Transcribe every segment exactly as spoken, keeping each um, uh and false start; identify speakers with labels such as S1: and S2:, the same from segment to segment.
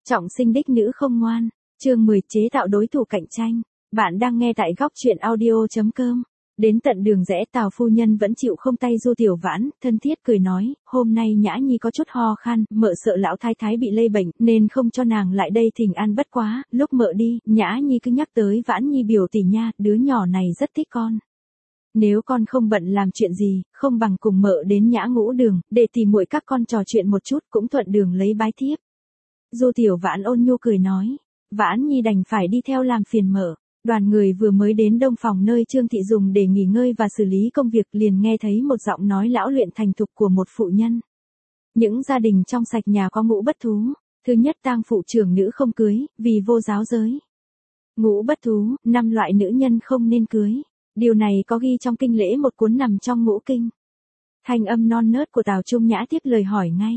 S1: Trọng sinh đích nữ không ngoan, chương mười chế tạo đối thủ cạnh tranh. Bạn đang nghe tại góc truyện audio.com. Đến tận đường rẽ Tào phu nhân vẫn chịu không tay Du Tiểu Vãn, thân thiết cười nói, hôm nay Nhã Nhi có chút ho khan, mợ sợ lão thái thái bị lây bệnh, nên không cho nàng lại đây thỉnh an bất quá, lúc mợ đi, Nhã Nhi cứ nhắc tới Vãn Nhi biểu tỷ nha, đứa nhỏ này rất thích con. Nếu con không bận làm chuyện gì, không bằng cùng mợ đến Nhã Ngũ Đường, để tỉ muội các con trò chuyện một chút cũng thuận đường lấy bái thiếp. Du Tiểu Vãn ôn nhu cười nói, Vãn Nhi đành phải đi theo làm phiền mợ. Đoàn người vừa mới đến đông phòng nơi Trương Thị dùng để nghỉ ngơi và xử lý công việc liền nghe thấy một giọng nói lão luyện thành thục của một phụ nhân. Những gia đình trong sạch nhà có ngũ bất thú, thứ nhất tang phụ trưởng nữ không cưới, vì vô giáo giới. Ngũ bất thú, năm loại nữ nhân không nên cưới. Điều này có ghi trong kinh lễ một cuốn nằm trong ngũ kinh. Thanh âm non nớt của Tào Trung Nhã tiếp lời hỏi ngay.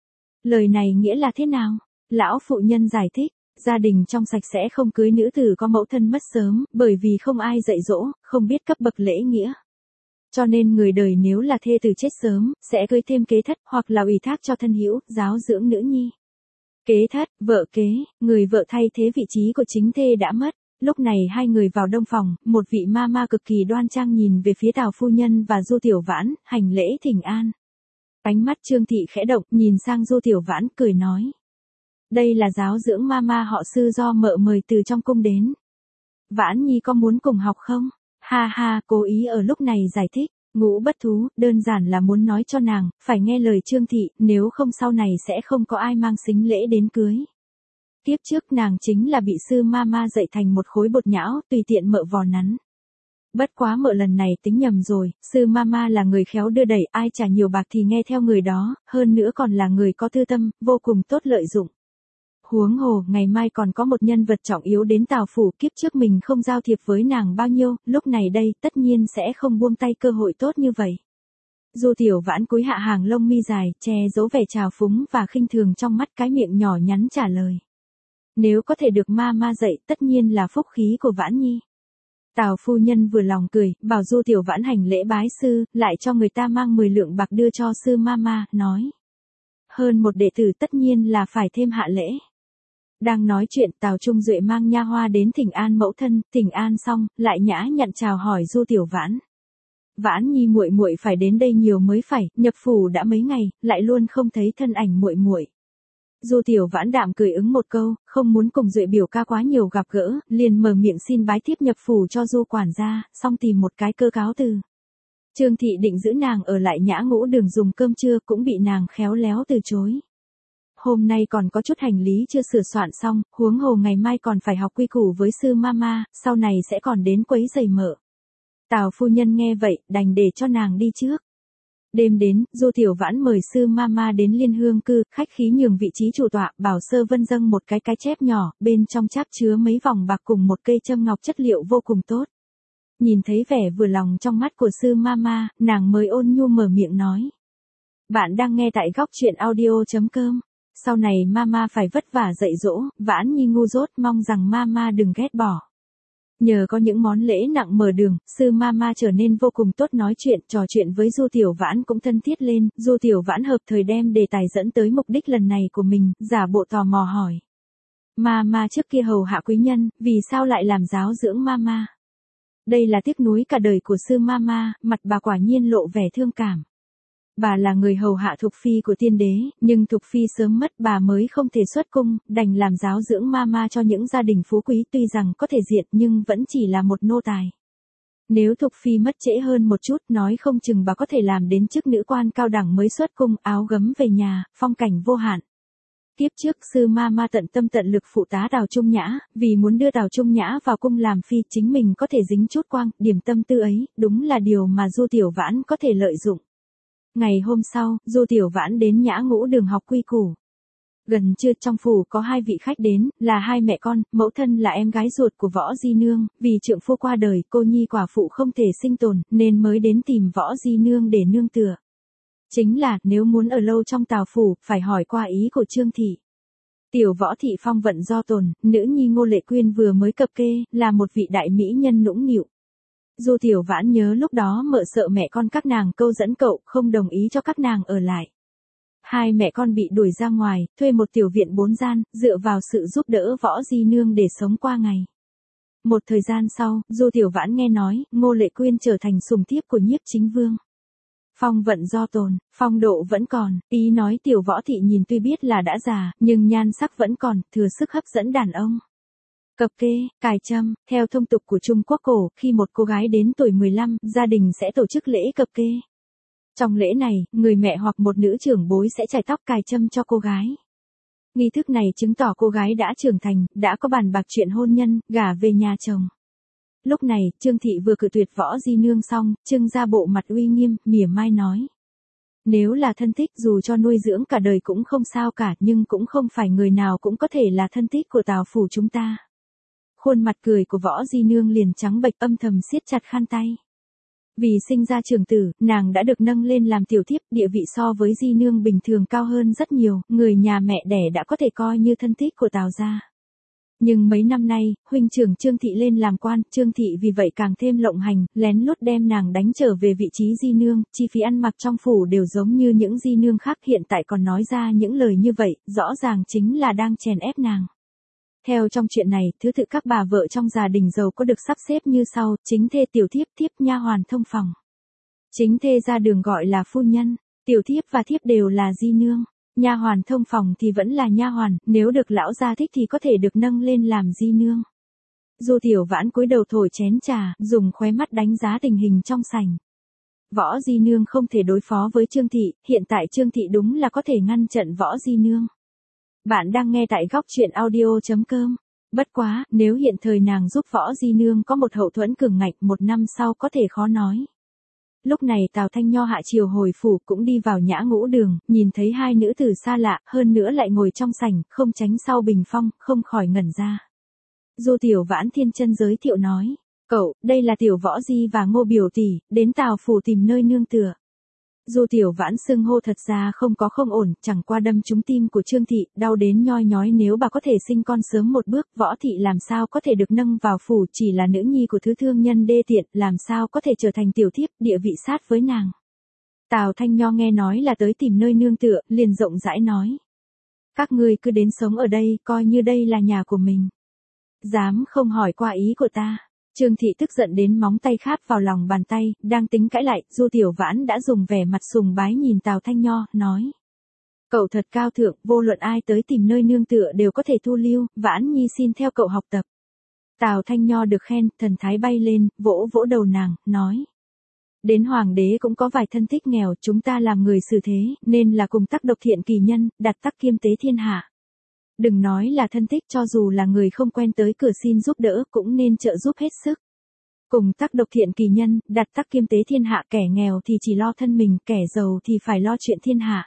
S1: Lời này nghĩa là thế nào? Lão phụ nhân giải thích. Gia đình trong sạch sẽ không cưới nữ tử có mẫu thân mất sớm, bởi vì không ai dạy dỗ, không biết cấp bậc lễ nghĩa. Cho nên người đời nếu là thê tử chết sớm, sẽ cưới thêm kế thất hoặc là ủy thác cho thân hữu, giáo dưỡng nữ nhi. Kế thất, vợ kế, người vợ thay thế vị trí của chính thê đã mất. Lúc này hai người vào đông phòng, một vị ma ma cực kỳ đoan trang nhìn về phía Tào phu nhân và Du Tiểu Vãn, hành lễ thỉnh an. Ánh mắt Trương Thị khẽ động, nhìn sang Du Tiểu Vãn cười nói. Đây là giáo dưỡng ma ma họ Sư do mợ mời từ trong cung đến. Vãn Nhi có muốn cùng học không? Ha ha, cố ý ở lúc này giải thích, ngũ bất thú, đơn giản là muốn nói cho nàng, phải nghe lời Trương Thị, nếu không sau này sẽ không có ai mang sính lễ đến cưới. Tiếp trước nàng chính là bị sư ma ma dạy thành một khối bột nhão, tùy tiện mợ vò nắn. Bất quá mợ lần này tính nhầm rồi, sư ma ma là người khéo đưa đẩy, ai trả nhiều bạc thì nghe theo người đó, hơn nữa còn là người có tư tâm, vô cùng tốt lợi dụng. Huống hồ, ngày mai còn có một nhân vật trọng yếu đến Tào phủ, kiếp trước mình không giao thiệp với nàng bao nhiêu, lúc này đây tất nhiên sẽ không buông tay cơ hội tốt như vậy. Du Tiểu Vãn cúi hạ hàng lông mi dài, che giấu vẻ trào phúng và khinh thường trong mắt, cái miệng nhỏ nhắn trả lời. Nếu có thể được ma ma dạy, tất nhiên là phúc khí của Vãn Nhi. Tào phu nhân vừa lòng cười, bảo Du Tiểu Vãn hành lễ bái sư, lại cho người ta mang mười lượng bạc đưa cho sư ma ma, nói. Hơn một đệ tử tất nhiên là phải thêm hạ lễ. Đang nói chuyện, Tào Trung Duệ mang nha hoa đến thỉnh an mẫu thân, thỉnh an xong, lại nhã nhặn chào hỏi Du Tiểu Vãn. Vãn Nhi muội muội phải đến đây nhiều mới phải, nhập phủ đã mấy ngày, lại luôn không thấy thân ảnh muội muội. Du Tiểu Vãn đạm cười ứng một câu, không muốn cùng Duệ biểu ca quá nhiều gặp gỡ, liền mở miệng xin bái tiếp nhập phủ cho Du quản gia, xong tìm một cái cơ cáo từ. Trương Thị định giữ nàng ở lại Nhã Ngũ Đường dùng cơm trưa cũng bị nàng khéo léo từ chối. Hôm nay còn có chút hành lý chưa sửa soạn xong, huống hồ ngày mai còn phải học quy củ với sư mama, sau này sẽ còn đến quấy giày mợ. Tào phu nhân nghe vậy, đành để cho nàng đi trước. Đêm đến, Du Tiểu Vãn mời sư mama đến Liên Hương cư, khách khí nhường vị trí chủ tọa, bảo Sơ Vân dâng một cái cái chép nhỏ, bên trong cháp chứa mấy vòng bạc cùng một cây châm ngọc chất liệu vô cùng tốt. Nhìn thấy vẻ vừa lòng trong mắt của sư mama, nàng mới ôn nhu mở miệng nói. Bạn đang nghe tại góc truyện audio.com. Sau này mama phải vất vả dạy dỗ, Vãn Nhi ngu dốt, mong rằng mama đừng ghét bỏ. Nhờ có những món lễ nặng mở đường, sư mama trở nên vô cùng tốt nói chuyện, trò chuyện với Du Tiểu Vãn cũng thân thiết lên, Du Tiểu Vãn hợp thời đem đề tài dẫn tới mục đích lần này của mình, giả bộ tò mò hỏi. Mama trước kia hầu hạ quý nhân, vì sao lại làm giáo dưỡng mama? Đây là tiếc nuối cả đời của sư mama, mặt bà quả nhiên lộ vẻ thương cảm. Bà là người hầu hạ Thục Phi của tiên đế, nhưng Thục Phi sớm mất bà mới không thể xuất cung, đành làm giáo dưỡng mama cho những gia đình phú quý, tuy rằng có thể diện nhưng vẫn chỉ là một nô tài. Nếu Thục Phi mất trễ hơn một chút, nói không chừng bà có thể làm đến chức nữ quan cao đẳng mới xuất cung, áo gấm về nhà, phong cảnh vô hạn. Kiếp trước sư mama tận tâm tận lực phụ tá Tào Trung Nhã, vì muốn đưa Tào Trung Nhã vào cung làm phi, chính mình có thể dính chút quang, điểm tâm tư ấy, đúng là điều mà Du Tiểu Vãn có thể lợi dụng. Ngày hôm sau, Du Tiểu Vãn đến Nhã Ngũ Đường học quy củ. Gần trưa trong phủ có hai vị khách đến, là hai mẹ con, mẫu thân là em gái ruột của Võ Di Nương, vì trượng phu qua đời, cô nhi quả phụ không thể sinh tồn, nên mới đến tìm Võ Di Nương để nương tựa. Chính là, nếu muốn ở lâu trong Tào phủ, phải hỏi qua ý của Trương Thị. Tiểu Võ Thị phong vận do tồn, nữ nhi Ngô Lệ Quyên vừa mới cập kê, là một vị đại mỹ nhân nũng nịu. Du Tiểu Vãn nhớ lúc đó mợ sợ mẹ con các nàng câu dẫn cậu, không đồng ý cho các nàng ở lại. Hai mẹ con bị đuổi ra ngoài, thuê một tiểu viện bốn gian, dựa vào sự giúp đỡ Võ Di Nương để sống qua ngày. Một thời gian sau, Du Tiểu Vãn nghe nói, Ngô Lệ Quyên trở thành sủng thiếp của Nhiếp Chính Vương. Phong vận do tồn, phong độ vẫn còn, ý nói tiểu Võ thị nhìn tuy biết là đã già, nhưng nhan sắc vẫn còn, thừa sức hấp dẫn đàn ông. Cập kê, cài trâm, theo thông tục của Trung Quốc cổ, khi một cô gái đến tuổi mười lăm, gia đình sẽ tổ chức lễ cập kê. Trong lễ này, người mẹ hoặc một nữ trưởng bối sẽ chải tóc cài trâm cho cô gái. Nghi thức này chứng tỏ cô gái đã trưởng thành, đã có bàn bạc chuyện hôn nhân, gả về nhà chồng. Lúc này, Trương Thị vừa cự tuyệt Võ Di Nương xong, trưng ra bộ mặt uy nghiêm, mỉa mai nói. Nếu là thân thích dù cho nuôi dưỡng cả đời cũng không sao cả, nhưng cũng không phải người nào cũng có thể là thân thích của Tào phủ chúng ta. Khuôn mặt cười của Võ Di Nương liền trắng bệch, âm thầm siết chặt khăn tay. Vì sinh ra trưởng tử, nàng đã được nâng lên làm tiểu thiếp, địa vị so với Di Nương bình thường cao hơn rất nhiều, người nhà mẹ đẻ đã có thể coi như thân thích của Tào gia. Nhưng mấy năm nay, huynh trưởng Trương Thị lên làm quan, Trương Thị vì vậy càng thêm lộng hành, lén lút đem nàng đánh trở về vị trí Di Nương, chi phí ăn mặc trong phủ đều giống như những Di Nương khác, hiện tại còn nói ra những lời như vậy, rõ ràng chính là đang chèn ép nàng. Theo trong chuyện này, thứ tự các bà vợ trong gia đình giàu có được sắp xếp như sau: chính thê, tiểu thiếp, thiếp, nha hoàn thông phòng. Chính thê ra đường gọi là phu nhân, tiểu thiếp và thiếp đều là Di Nương, nha hoàn thông phòng thì vẫn là nha hoàn, nếu được lão gia thích thì có thể được nâng lên làm Di Nương. Du Tiểu Vãn cúi đầu thổi chén trà, dùng khóe mắt đánh giá tình hình trong sảnh. Võ Di Nương không thể đối phó với Trương Thị, hiện tại Trương Thị đúng là có thể ngăn trận Võ Di Nương. Bạn đang nghe tại góc truyện audio chấm com. Bất quá, nếu hiện thời nàng giúp Võ Di Nương có một hậu thuẫn cường ngạnh, một năm sau có thể khó nói. Lúc này Tào Thanh Nho hạ chiều hồi phủ cũng đi vào Nhã Ngũ Đường, nhìn thấy hai nữ tử xa lạ, hơn nữa lại ngồi trong sảnh, không tránh sau bình phong, không khỏi ngẩn ra. Du Tiểu Vãn thiên chân giới thiệu nói, cậu, đây là Tiểu Võ Di và Ngô biểu tỷ, đến Tào phủ tìm nơi nương tựa. Du Tiểu Vãn xưng hô thật ra không có không ổn, chẳng qua đâm trúng tim của Trương Thị, đau đến nhoi nhói, nếu bà có thể sinh con sớm một bước, Võ Thị làm sao có thể được nâng vào phủ, chỉ là nữ nhi của thứ thương nhân đê tiện, làm sao có thể trở thành tiểu thiếp, địa vị sát với nàng. Tào Thanh Nho nghe nói là tới tìm nơi nương tựa, liền rộng rãi nói. Các ngươi cứ đến sống ở đây, coi như đây là nhà của mình. Dám không hỏi qua ý của ta. Trương Thị tức giận đến móng tay kháp vào lòng bàn tay, đang tính cãi lại, Du Tiểu Vãn đã dùng vẻ mặt sùng bái nhìn Tào Thanh Nho, nói. Cậu thật cao thượng, vô luận ai tới tìm nơi nương tựa đều có thể thu lưu, Vãn Nhi xin theo cậu học tập. Tào Thanh Nho được khen, thần thái bay lên, vỗ vỗ đầu nàng, nói. Đến hoàng đế cũng có vài thân thích nghèo, chúng ta làm người xử thế, nên là cùng tắc độc thiện kỳ nhân, đặt tắc kiêm tế thiên hạ. Đừng nói là thân thích, cho dù là người không quen tới cửa xin giúp đỡ cũng nên trợ giúp hết sức. Cùng tắc độc thiện kỳ nhân, đặt tắc kiêm tế thiên hạ, kẻ nghèo thì chỉ lo thân mình, kẻ giàu thì phải lo chuyện thiên hạ.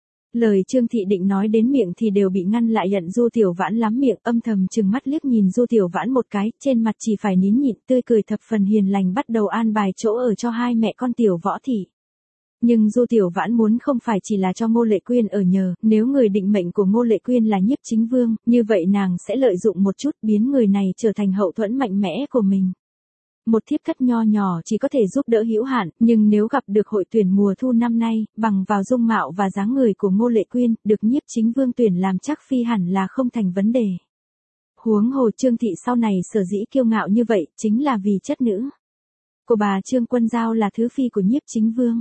S1: Lời Trương Thị định nói đến miệng thì đều bị ngăn lại, nhận Du Tiểu Vãn lắm miệng, âm thầm trừng mắt liếc nhìn Du Tiểu Vãn một cái, trên mặt chỉ phải nín nhịn, tươi cười thập phần hiền lành, bắt đầu an bài chỗ ở cho hai mẹ con Tiểu Võ Thị. Nhưng Du Tiểu Vãn muốn không phải chỉ là cho Ngô Lệ Quyên ở nhờ, nếu người định mệnh của Ngô Lệ Quyên là Nhiếp Chính Vương, như vậy nàng sẽ lợi dụng một chút, biến người này trở thành hậu thuẫn mạnh mẽ của mình. Một thiếp thất nho nhỏ chỉ có thể giúp đỡ hữu hạn, nhưng nếu gặp được hội tuyển mùa thu năm nay, bằng vào dung mạo và dáng người của Ngô Lệ Quyên, được Nhiếp Chính Vương tuyển làm chắc phi hẳn là không thành vấn đề. Huống hồ Trương Thị sau này sở dĩ kiêu ngạo như vậy, chính là vì chất nữ. Cô bà Trương Quân Giao là thứ phi của Nhiếp Chính Vương.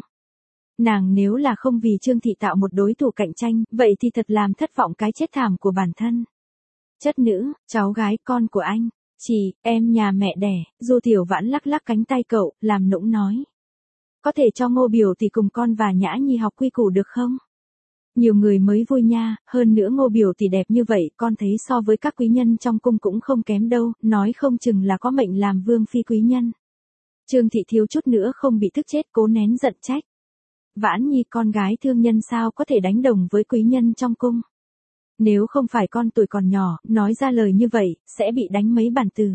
S1: Nàng nếu là không vì Trương Thị tạo một đối thủ cạnh tranh, vậy thì thật làm thất vọng cái chết thảm của bản thân. Chất nữ, cháu gái, con của anh, chị, em nhà mẹ đẻ, Du Tiểu Vãn lắc lắc cánh tay cậu, làm nũng nói. Có thể cho Ngô biểu tỷ cùng con và Nhã Nhi học quy củ được không? Nhiều người mới vui nha, hơn nữa Ngô biểu tỷ đẹp như vậy, con thấy so với các quý nhân trong cung cũng không kém đâu, nói không chừng là có mệnh làm vương phi quý nhân. Trương Thị thiếu chút nữa không bị tức chết, cố nén giận trách. Vãn Nhi, con gái thương nhân sao có thể đánh đồng với quý nhân trong cung. Nếu không phải con tuổi còn nhỏ, nói ra lời như vậy, sẽ bị đánh mấy bản từ.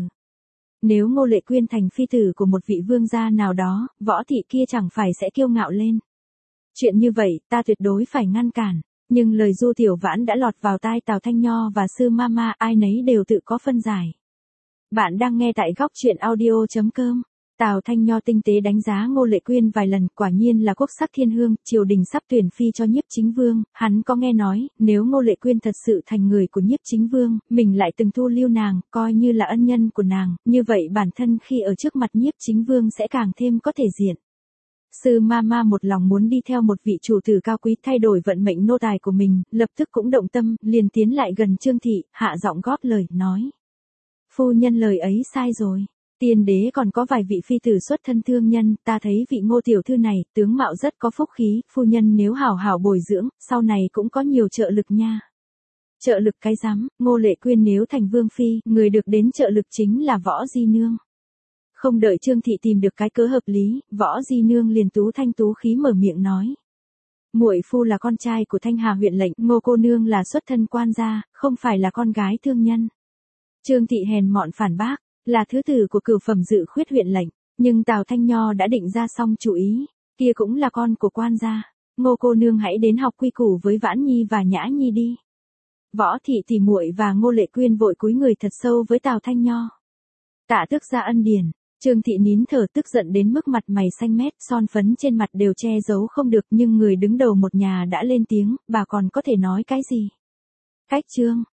S1: Nếu Ngô Lệ Quyên thành phi tử của một vị vương gia nào đó, Võ Thị kia chẳng phải sẽ kiêu ngạo lên. Chuyện như vậy, ta tuyệt đối phải ngăn cản. Nhưng lời Du Tiểu Vãn đã lọt vào tai Tào Thanh Nho và Sư Mama, ai nấy đều tự có phân giải. Bạn đang nghe tại góc truyện audio chấm com. Tào Thanh Nho tinh tế đánh giá Ngô Lệ Quyên vài lần, quả nhiên là quốc sắc thiên hương, triều đình sắp tuyển phi cho Nhiếp Chính Vương, hắn có nghe nói, nếu Ngô Lệ Quyên thật sự thành người của Nhiếp Chính Vương, mình lại từng thu lưu nàng, coi như là ân nhân của nàng, như vậy bản thân khi ở trước mặt Nhiếp Chính Vương sẽ càng thêm có thể diện. Sư ma ma một lòng muốn đi theo một vị chủ tử cao quý thay đổi vận mệnh nô tài của mình, lập tức cũng động tâm, liền tiến lại gần Trương Thị, hạ giọng gót lời, nói. Phu nhân lời ấy sai rồi. Tiên đế còn có vài vị phi tử xuất thân thương nhân, ta thấy vị Ngô tiểu thư này, tướng mạo rất có phúc khí, phu nhân nếu hảo hảo bồi dưỡng, sau này cũng có nhiều trợ lực nha. Trợ lực cái rắm, Ngô Lệ Quyên nếu thành vương phi, người được đến trợ lực chính là Võ Di Nương. Không đợi Trương Thị tìm được cái cớ hợp lý, Võ Di Nương liền tú thanh tú khí mở miệng nói. Muội phu là con trai của Thanh Hà huyện lệnh, Ngô cô nương là xuất thân quan gia, không phải là con gái thương nhân. Trương Thị hèn mọn phản bác, là thứ tử của cửu phẩm dự khuyết huyện lệnh, nhưng Tào Thanh Nho đã định ra xong chủ ý, kia cũng là con của quan gia. Ngô cô nương hãy đến học quy củ với Vãn Nhi và Nhã Nhi đi. Võ Thị tỷ muội và Ngô Lệ Quyên vội cúi người thật sâu với Tào Thanh Nho. Tạ tước ra ân điển. Trương Thị nín thở tức giận đến mức mặt mày xanh mét, son phấn trên mặt đều che giấu không được, nhưng người đứng đầu một nhà đã lên tiếng, bà còn có thể nói cái gì? Cách Trương